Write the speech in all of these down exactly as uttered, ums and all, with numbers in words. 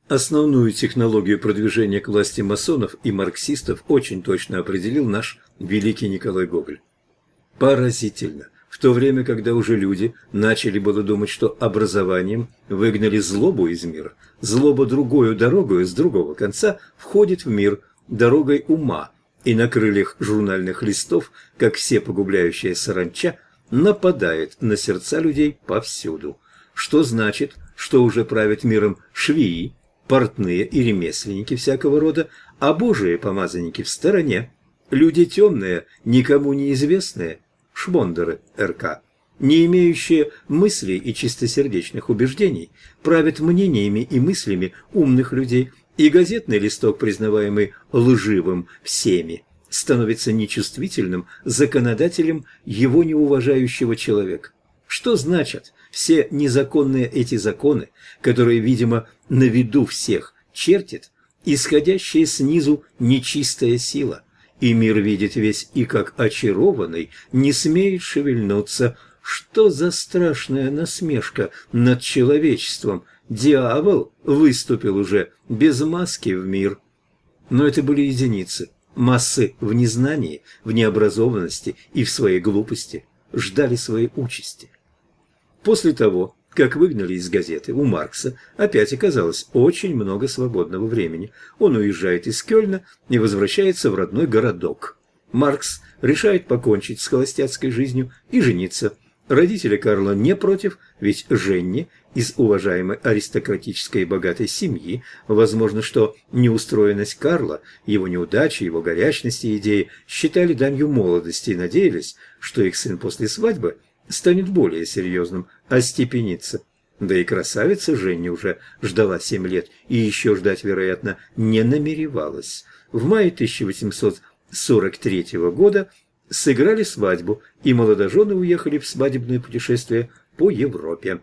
Основную технологию продвижения к власти масонов и марксистов очень точно определил наш великий Николай Гоголь. Поразительно. В то время, когда уже люди начали было думать, что образованием выгнали злобу из мира, злоба другою дорогою с другого конца входит в мир дорогой ума, и на крыльях журнальных листов, как все погубляющая саранча, нападает на сердца людей повсюду. Что значит, что уже правят миром швеи, портные и ремесленники всякого рода, а божии помазанники в стороне, люди темные, никому неизвестные, шмондеры РК, не имеющие мыслей и чистосердечных убеждений, правят мнениями и мыслями умных людей, и газетный листок, признаваемый лживым всеми, становится нечувствительным законодателем его неуважающего человека. Что значат все незаконные эти законы, которые, видимо, на виду всех чертит исходящая снизу нечистая сила? И мир видит весь и, как очарованный, не смеет шевельнуться. Что за страшная насмешка над человечеством? Дьявол выступил уже без маски в мир. Но это были единицы. Массы в незнании, в необразованности и в своей глупости ждали своей участи. После того, как выгнали из газеты, у Маркса опять оказалось очень много свободного времени. Он уезжает из Кёльна и возвращается в родной городок. Маркс решает покончить с холостяцкой жизнью и жениться. Родители Карла не против, ведь Женни из уважаемой аристократической и богатой семьи, возможно, что неустроенность Карла, его неудачи, его горячность и идеи считали данью молодости и надеялись, что их сын после свадьбы станет более серьезным, остепенится. Да и красавица Женни уже ждала семь лет и еще ждать, вероятно, не намеревалась. В мае тысяча восемьсот сорок третьего года сыграли свадьбу, и молодожены уехали в свадебное путешествие по Европе.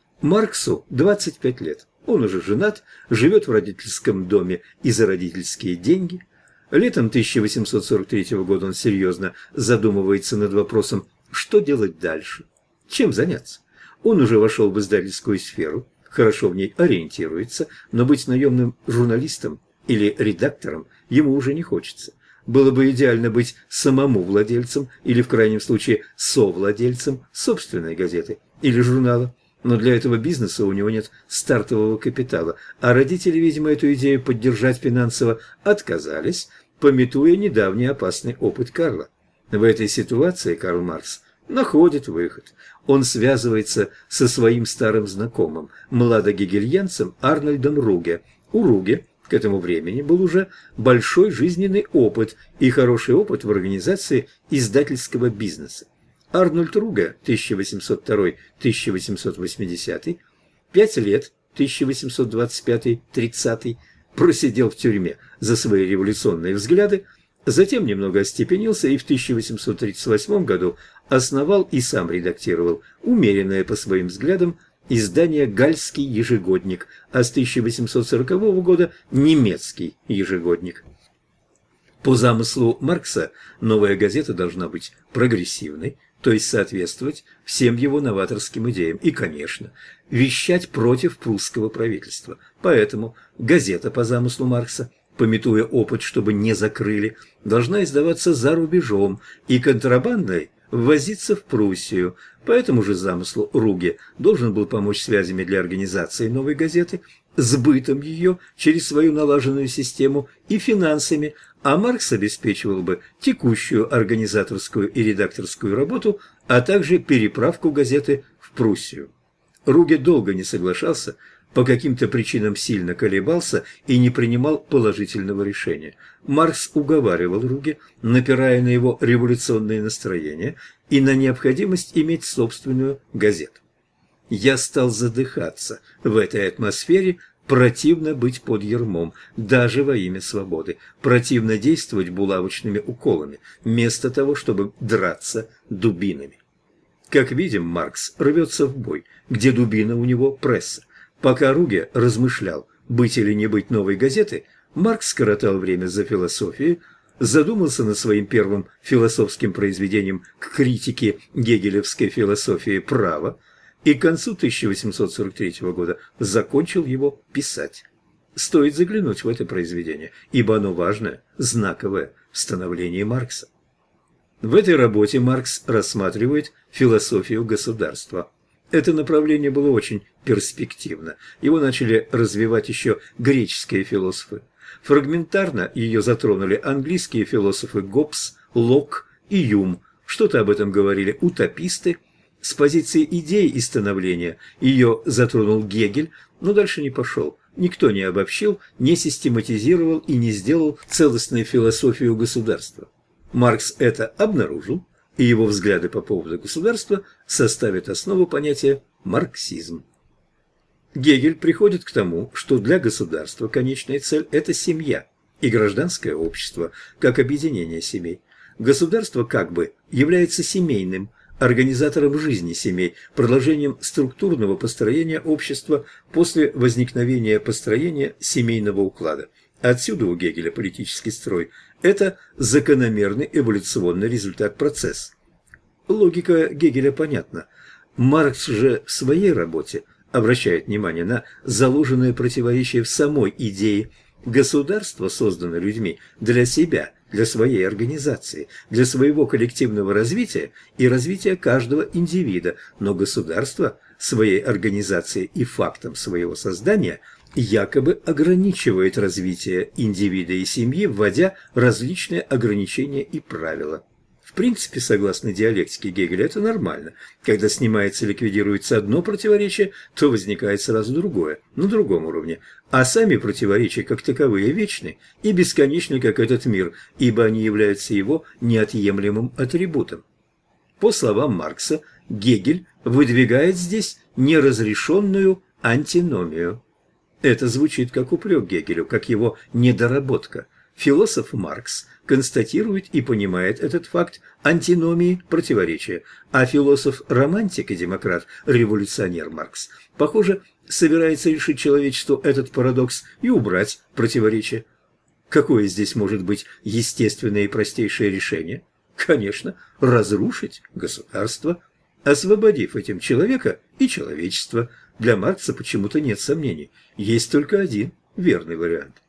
Марксу двадцать пять лет. Он уже женат, живет в родительском доме и за родительские деньги. Летом тысяча восемьсот сорок третьего года он серьезно задумывается над вопросом, что делать дальше, чем заняться. Он уже вошел в издательскую сферу, хорошо в ней ориентируется, но быть наемным журналистом или редактором ему уже не хочется. Было бы идеально быть самому владельцем или, в крайнем случае, совладельцем собственной газеты или журнала. Но для этого бизнеса у него нет стартового капитала, а родители, видимо, эту идею поддержать финансово отказались, памятуя недавний опасный опыт Карла. В этой ситуации Карл Маркс находит выход. Он связывается со своим старым знакомым, младогегельянцем Арнольдом Руге. У Руге к этому времени был уже большой жизненный опыт и хороший опыт в организации издательского бизнеса. Арнольд Руге, тысяча восемьсот второй — тысяча восемьсот восьмидесятый, пять лет, тысяча восемьсот двадцать пятый — тридцатый, просидел в тюрьме за свои революционные взгляды, затем немного остепенился и в тысяча восемьсот тридцать восьмом году основал и сам редактировал умеренное по своим взглядам издание «Гальский ежегодник», а с тысяча восемьсот сорокового года «Немецкий ежегодник». По замыслу Маркса новая газета должна быть прогрессивной, то есть соответствовать всем его новаторским идеям и, конечно, вещать против прусского правительства. Поэтому газета по замыслу Маркса, памятуя опыт, чтобы не закрыли, должна издаваться за рубежом и контрабандой ввозиться в Пруссию. По этому же замыслу Руге должен был помочь связями для организации новой газеты, сбытом ее через свою налаженную систему и финансами, а Маркс обеспечивал бы текущую организаторскую и редакторскую работу, а также переправку газеты в Пруссию. Руге долго не соглашался, по каким-то причинам сильно колебался и не принимал положительного решения. Маркс уговаривал Руге, напирая на его революционные настроения и на необходимость иметь собственную газету. Я стал задыхаться в этой атмосфере, противно быть под ярмом, даже во имя свободы, противно действовать булавочными уколами, вместо того, чтобы драться дубинами. Как видим, Маркс рвется в бой, где дубина у него пресса. Пока Руге размышлял, быть или не быть новой газеты, Маркс скоротал время за философией, задумался над своим первым философским произведением к критике гегелевской философии права и к концу тысяча восемьсот сорок третьего года закончил его писать. стоит заглянуть в это произведение, ибо оно важное, знаковое в становлении Маркса. В этой работе Маркс рассматривает философию государства. Это направление было очень перспективно. Его начали развивать еще греческие философы. Фрагментарно ее затронули английские философы Гоббс, Локк и Юм. Что-то об этом говорили утописты. С позиции идей и становления ее затронул Гегель, но дальше не пошел. Никто не обобщил, не систематизировал и не сделал целостную философию государства. Маркс это обнаружил, и его взгляды по поводу государства составят основу понятия марксизм. Гегель приходит к тому, что для государства конечная цель – это семья и гражданское общество, как объединение семей. Государство как бы является семейным, организатором жизни семей, продолжением структурного построения общества после возникновения построения семейного уклада. Отсюда у Гегеля политический строй – это закономерный эволюционный результат процесса. Логика Гегеля понятна. Маркс же в своей работе обращает внимание на заложенное противоречие в самой идее. Государство создано людьми для себя, для своей организации, для своего коллективного развития и развития каждого индивида, но государство своей организацией и фактом своего создания якобы ограничивает развитие индивида и семьи, вводя различные ограничения и правила. В принципе, согласно диалектике Гегеля, это нормально. Когда снимается, ликвидируется одно противоречие, то возникает сразу другое, на другом уровне. А сами противоречия, как таковые, вечны и бесконечны, как этот мир, ибо они являются его неотъемлемым атрибутом. По словам Маркса, Гегель выдвигает здесь неразрешенную антиномию. Это звучит как упрек Гегелю, как его недоработка. Философ Маркс констатирует и понимает этот факт антиномии противоречия, а философ-романтик и демократ, революционер Маркс, похоже, собирается решить человечеству этот парадокс и убрать противоречие. Какое здесь может быть естественное и простейшее решение? Конечно, разрушить государство, освободив этим человека и человечество. Для Маркса почему-то нет сомнений, есть только один верный вариант.